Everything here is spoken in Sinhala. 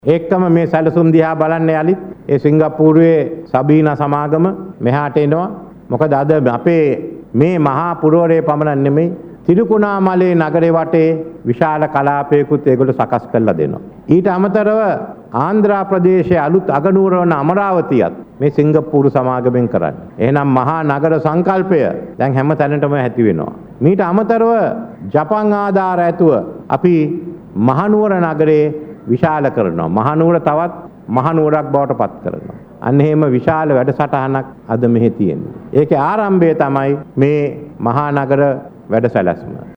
ඒකම මේ සැලසුම් දිහා බලන්න යලිත් ඒ සිංගප්පූරුවේ සබීනා සමාගම මෙහාට එනවා. මොකද අද අපේ මේ මහා පුරවරයේ පමණ නෙමෙයි තිරිකුණාමලේ නගරේ වටේ විශාල කලාපයකුත් ඒගොල්ලෝ සකස් කරලා දෙනවා. ඊට අමතරව ආන්ධ්‍ර ප්‍රදේශයේ අලුත් අගනුවර වන අමරාවතියත් මේ සිංගප්පූරු සමාගමෙන් කරන්නේ. එහෙනම් මහා නගර සංකල්පය දැන් හැම තැනටම ඇති වෙනවා. මීට අමතරව ජපන් ආධාර ඇතුව අපි මහනුවර නගරේ විශාල කරනවා. මහනුවර තවත් මහනුවරක් බවට පත් කරනවා. අන්න එහෙම විශාල වැඩසටහනක් අද මෙහි තියෙනවා. ඒකේ ආරම්භය තමයි මේ මහා නගර වැඩසැලැස්ම.